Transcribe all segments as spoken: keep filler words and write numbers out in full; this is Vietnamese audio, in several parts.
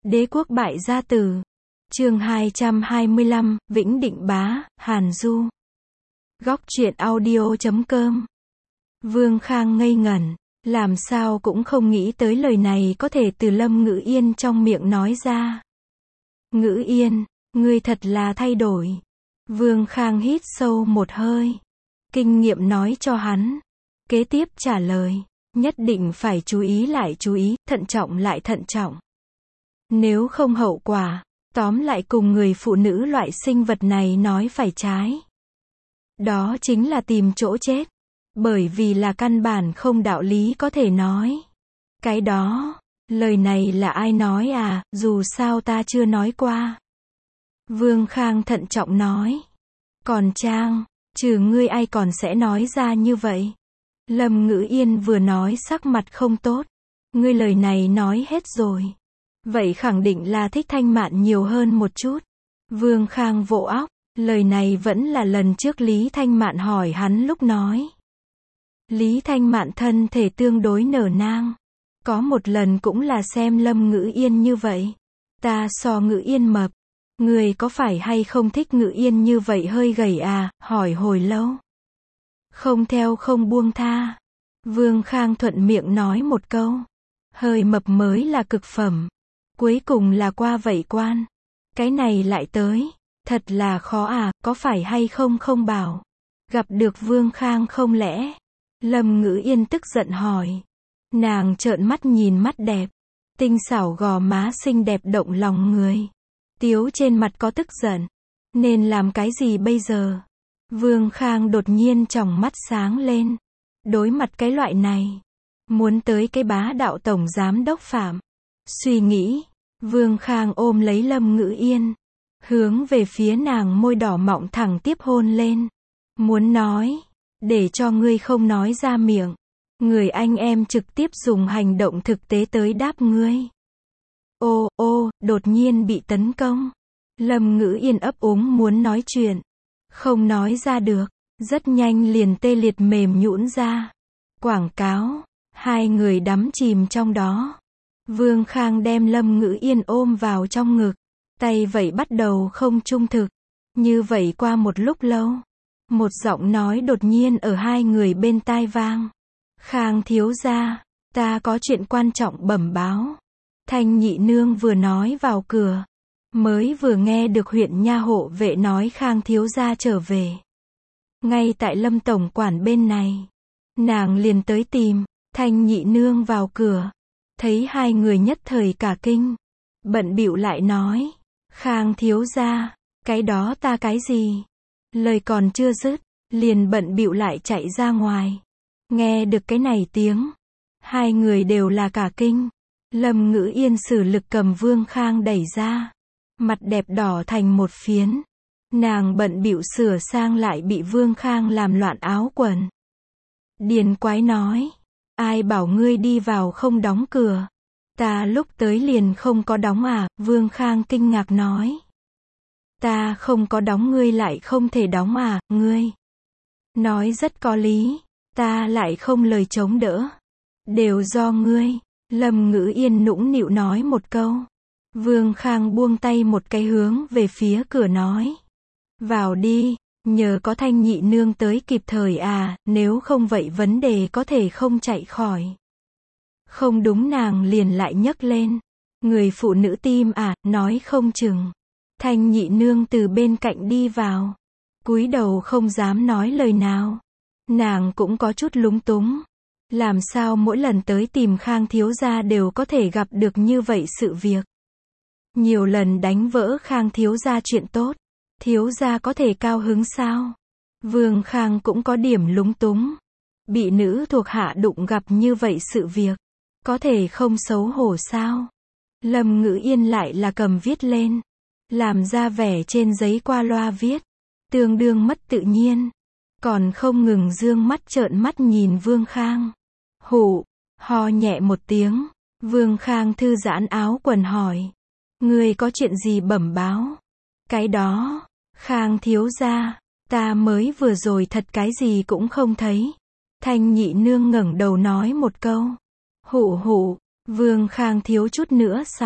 Đế quốc bại gia tử. Chương hai trăm hai mươi lăm, Vĩnh Định Bá, Hàn Du. Góc truyện audio chấm com. Vương Khang ngây ngẩn, làm sao cũng không nghĩ tới lời này có thể từ Lâm Ngữ Yên trong miệng nói ra. Ngữ Yên, ngươi thật là thay đổi. Vương Khang hít sâu một hơi. Kinh nghiệm nói cho hắn. Kế tiếp trả lời, nhất định phải chú ý lại chú ý, thận trọng lại thận trọng. Nếu không hậu quả, tóm lại cùng người phụ nữ loại sinh vật này nói phải trái. Đó chính là tìm chỗ chết. Bởi vì là căn bản không đạo lý có thể nói. Cái đó, lời này là ai nói à, dù sao ta chưa nói qua. Vương Khang thận trọng nói. Còn Trang, trừ ngươi ai còn sẽ nói ra như vậy? Lâm Ngữ Yên vừa nói sắc mặt không tốt. Ngươi lời này nói hết rồi. Vậy khẳng định là thích Thanh Mạn nhiều hơn một chút. Vương Khang vỗ óc, lời này vẫn là lần trước Lý Thanh Mạn hỏi hắn lúc nói. Lý Thanh Mạn thân thể tương đối nở nang. Có một lần cũng là xem Lâm Ngữ Yên như vậy. Ta so Ngữ Yên mập. Người có phải hay không thích Ngữ Yên như vậy hơi gầy à, hỏi hồi lâu. Không theo không buông tha. Vương Khang thuận miệng nói một câu. Hơi mập mới là cực phẩm. Cuối cùng là qua vậy quan. Cái này lại tới. Thật là khó à, có phải hay không không bảo. Gặp được Vương Khang không lẽ? Lâm Ngữ Yên tức giận hỏi. Nàng trợn mắt nhìn mắt đẹp. Tinh xảo gò má xinh đẹp động lòng người. Tiếu trên mặt có tức giận. Nên làm cái gì bây giờ? Vương Khang đột nhiên tròng mắt sáng lên. Đối mặt cái loại này. Muốn tới cái bá đạo tổng giám đốc Phạm. Suy nghĩ. Vương Khang ôm lấy Lâm Ngữ Yên. Hướng về phía nàng môi đỏ mọng thẳng tiếp hôn lên. Muốn nói. Để cho ngươi không nói ra miệng. Người anh em trực tiếp dùng hành động thực tế tới đáp ngươi. Ô, ô, đột nhiên bị tấn công. Lâm Ngữ Yên ấp úng muốn nói chuyện. Không nói ra được. Rất nhanh liền tê liệt mềm nhũn ra. Quảng cáo. Hai người đắm chìm trong đó. Vương Khang đem Lâm Ngữ Yên ôm vào trong ngực. Tay vậy bắt đầu không trung thực. Như vậy qua một lúc lâu. Một giọng nói đột nhiên ở hai người bên tai vang. Khang thiếu gia, ta có chuyện quan trọng bẩm báo. Thanh nhị nương vừa nói vào cửa. Mới vừa nghe được huyện nha hộ vệ nói Khang thiếu gia trở về. Ngay tại Lâm tổng quản bên này. Nàng liền tới tìm. Thanh nhị nương vào cửa. Thấy hai người nhất thời cả kinh. Bận bịu lại nói. Khang thiếu gia, cái đó ta cái gì? Lời còn chưa dứt, liền bận bịu lại chạy ra ngoài. Nghe được cái này tiếng. Hai người đều là cả kinh. Lâm Ngữ Yên sử lực cầm Vương Khang đẩy ra. Mặt đẹp đỏ thành một phiến. Nàng bận bịu sửa sang lại bị Vương Khang làm loạn áo quần. Điền quái nói. Ai bảo ngươi đi vào không đóng cửa? Ta lúc tới liền không có đóng à? Vương Khang kinh ngạc nói. Ta không có đóng ngươi lại không thể đóng à, ngươi? Nói rất có lý. Ta lại không lời chống đỡ. Đều do ngươi. Lâm Ngữ Yên nũng nịu nói một câu. Vương Khang buông tay một cái hướng về phía cửa nói. Vào đi, nhờ có Thanh nhị nương tới kịp thời à, nếu không vậy vấn đề có thể không chạy khỏi. Không đúng nàng liền lại nhấc lên. Người phụ nữ tim à, nói không chừng. Thanh nhị nương từ bên cạnh đi vào. Cúi đầu không dám nói lời nào. Nàng cũng có chút lúng túng. Làm sao mỗi lần tới tìm Khang thiếu gia đều có thể gặp được như vậy sự việc. Nhiều lần đánh vỡ Khang thiếu gia chuyện tốt. Thiếu gia có thể cao hứng sao? Vương Khang cũng có điểm lúng túng. Bị nữ thuộc hạ đụng gặp như vậy sự việc. Có thể không xấu hổ sao? Lâm Ngữ Yên lại là cầm viết lên. Làm ra vẻ trên giấy qua loa viết. Tương đương mất tự nhiên. Còn không ngừng dương mắt trợn mắt nhìn Vương Khang. Hụ, ho nhẹ một tiếng. Vương Khang thư giãn áo quần hỏi. Ngươi có chuyện gì bẩm báo? Cái đó, Khang thiếu gia, ta mới vừa rồi thật cái gì cũng không thấy. Thanh nhị nương ngẩng đầu nói một câu. Hụ hụ, Vương Khang thiếu chút nữa sặc.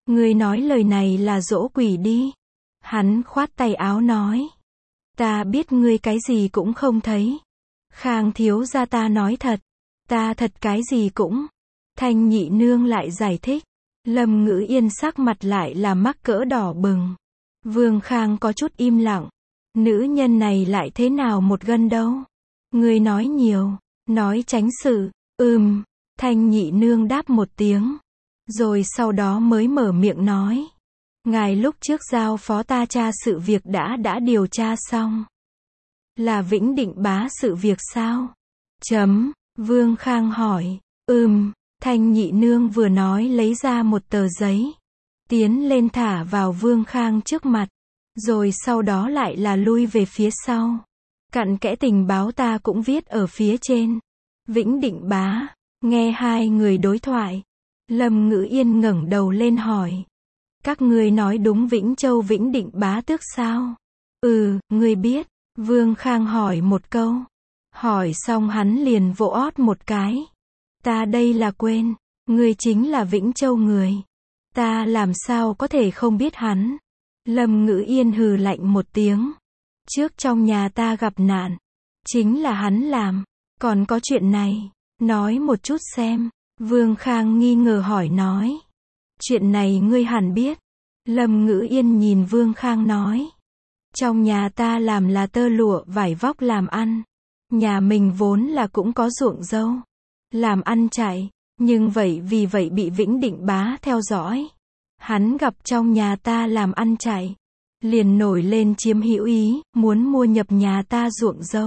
Ngươi nói lời này là dỗ quỷ đi. Hắn khoát tay áo nói. Ta biết ngươi cái gì cũng không thấy. Khang thiếu gia ta nói thật. Ta thật cái gì cũng. Thanh nhị nương lại giải thích. Lâm Ngữ Yên sắc mặt lại là mắc cỡ đỏ bừng. Vương Khang có chút im lặng. Nữ nhân này lại thế nào một gân đâu. Ngươi nói nhiều. Nói tránh sự. Ừm. Thanh nhị nương đáp một tiếng. Rồi sau đó mới mở miệng nói. Ngài lúc trước giao phó ta tra sự việc đã đã điều tra xong. Là Vĩnh Định Bá sự việc sao? Chấm. Vương Khang hỏi. Ừm. Thanh nhị nương vừa nói lấy ra một tờ giấy. Tiến lên thả vào Vương Khang trước mặt. Rồi sau đó lại là lui về phía sau. Cặn kẽ tình báo ta cũng viết ở phía trên. Vĩnh Định Bá. Nghe hai người đối thoại. Lâm Ngữ Yên ngẩng đầu lên hỏi. Các ngươi nói đúng Vĩnh Châu Vĩnh Định Bá tước sao? Ừ, ngươi biết. Vương Khang hỏi một câu. Hỏi xong hắn liền vỗ ót một cái. Ta đây là quên. Ngươi chính là Vĩnh Châu người. Ta làm sao có thể không biết hắn. Lâm Ngữ Yên hừ lạnh một tiếng. Trước trong nhà ta gặp nạn. Chính là hắn làm. Còn có chuyện này. Nói một chút xem. Vương Khang nghi ngờ hỏi nói. Chuyện này ngươi hẳn biết. Lâm Ngữ Yên nhìn Vương Khang nói. Trong nhà ta làm là tơ lụa vải vóc làm ăn. Nhà mình vốn là cũng có ruộng dâu. Làm ăn chạy. Nhưng vậy vì vậy bị Vĩnh Định Bá theo dõi. Hắn gặp trong nhà ta làm ăn chạy. Liền nổi lên chiếm hữu ý, muốn mua nhập nhà ta ruộng dâu.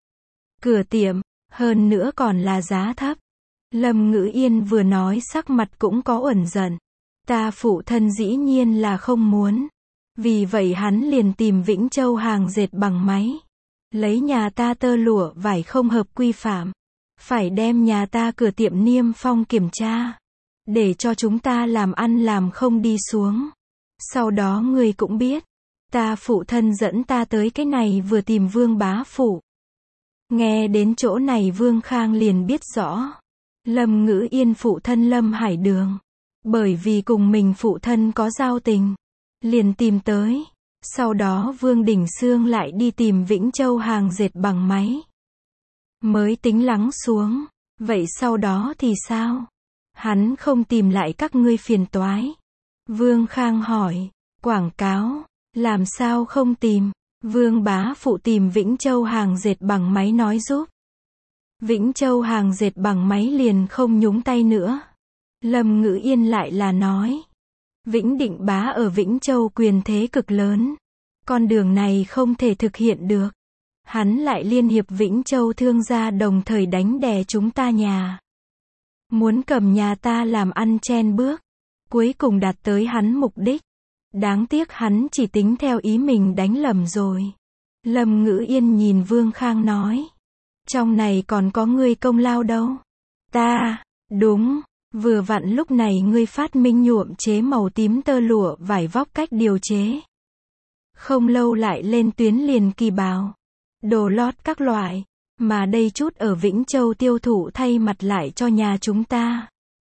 Cửa tiệm, hơn nữa còn là giá thấp. Lâm Ngữ Yên vừa nói sắc mặt cũng có uẩn giận. Ta phụ thân dĩ nhiên là không muốn. Vì vậy hắn liền tìm Vĩnh Châu hàng dệt bằng máy. Lấy nhà ta tơ lụa vải không hợp quy phạm. Phải đem nhà ta cửa tiệm niêm phong kiểm tra. Để cho chúng ta làm ăn làm không đi xuống. Sau đó người cũng biết. Ta phụ thân dẫn ta tới cái này vừa tìm Vương bá phụ. Nghe đến chỗ này Vương Khang liền biết rõ. Lâm Ngữ Yên phụ thân Lâm Hải Đường. Bởi vì cùng mình phụ thân có giao tình. Liền tìm tới. Sau đó Vương Đình Xương lại đi tìm Vĩnh Châu hàng dệt bằng máy. Mới tính lắng xuống. Vậy sau đó thì sao? Hắn không tìm lại các ngươi phiền toái. Vương Khang hỏi. Quảng cáo. Làm sao không tìm? Vương bá phụ tìm Vĩnh Châu hàng dệt bằng máy nói giúp. Vĩnh Châu hàng dệt bằng máy liền không nhúng tay nữa. Lâm Ngữ Yên lại là nói. Vĩnh Định Bá ở Vĩnh Châu quyền thế cực lớn. Con đường này không thể thực hiện được. Hắn lại liên hiệp Vĩnh Châu thương gia đồng thời đánh đè chúng ta nhà. Muốn cầm nhà ta làm ăn chen bước. Cuối cùng đạt tới hắn mục đích. Đáng tiếc hắn chỉ tính theo ý mình đánh lầm rồi. Lâm Ngữ Yên nhìn Vương Khang nói. Trong này còn có ngươi công lao đâu. Ta, đúng, vừa vặn lúc này ngươi phát minh nhuộm chế màu tím tơ lụa vải vóc cách điều chế. Không lâu lại lên tuyến liền kỳ bào. Đồ lót các loại. Mà đây chút ở Vĩnh Châu tiêu thụ thay mặt lại cho nhà chúng ta.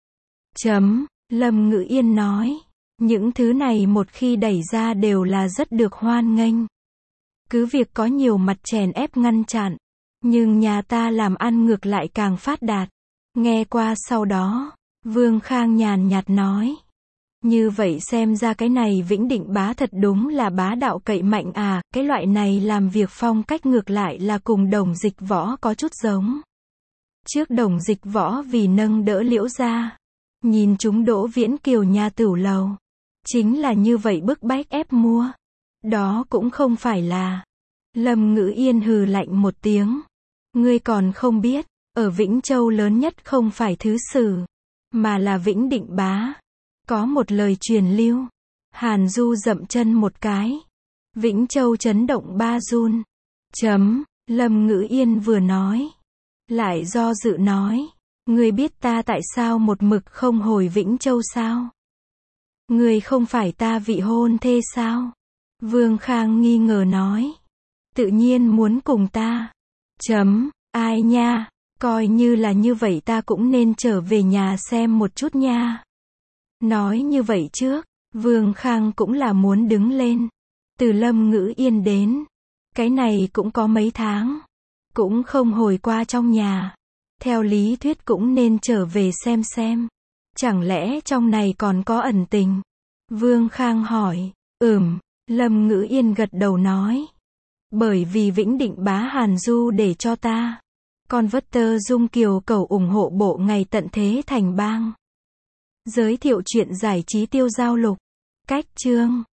Chấm, Lâm Ngữ Yên nói. Những thứ này một khi đẩy ra đều là rất được hoan nghênh. Cứ việc có nhiều mặt chèn ép ngăn chặn. Nhưng nhà ta làm ăn ngược lại càng phát đạt. Nghe qua sau đó, Vương Khang nhàn nhạt nói. Như vậy xem ra cái này Vĩnh Định Bá thật đúng là bá đạo cậy mạnh à, cái loại này làm việc phong cách ngược lại là cùng Đồng Dịch Võ có chút giống. Trước Đồng Dịch Võ vì nâng đỡ Liễu gia, nhìn chúng Đỗ Viễn Kiều nhà tửu lầu. Chính là như vậy bức bách ép mua. Đó cũng không phải là. Lâm Ngữ Yên hừ lạnh một tiếng. Ngươi còn không biết, ở Vĩnh Châu lớn nhất không phải Thứ Sử, mà là Vĩnh Định Bá. Có một lời truyền lưu. Hàn Du dậm chân một cái. Vĩnh Châu chấn động ba run. Chấm, Lâm Ngữ Yên vừa nói. Lại do dự nói. Ngươi biết ta tại sao một mực không hồi Vĩnh Châu sao? Ngươi không phải ta vị hôn thê sao? Vương Khang nghi ngờ nói. Tự nhiên muốn cùng ta. Chấm, ai nha, coi như là như vậy ta cũng nên trở về nhà xem một chút nha. Nói như vậy trước, Vương Khang cũng là muốn đứng lên. Từ Lâm Ngữ Yên đến. Cái này cũng có mấy tháng. Cũng không hồi qua trong nhà. Theo lý thuyết cũng nên trở về xem xem. Chẳng lẽ trong này còn có ẩn tình? Vương Khang hỏi. Ừm, Lâm Ngữ Yên gật đầu nói. Bởi vì Vĩnh Định Bá Hàn Du để cho ta. Con vất tơ Dung Kiều cầu ủng hộ bộ ngày tận thế thành bang. Giới thiệu chuyện giải trí tiêu giao lục. Cách chương.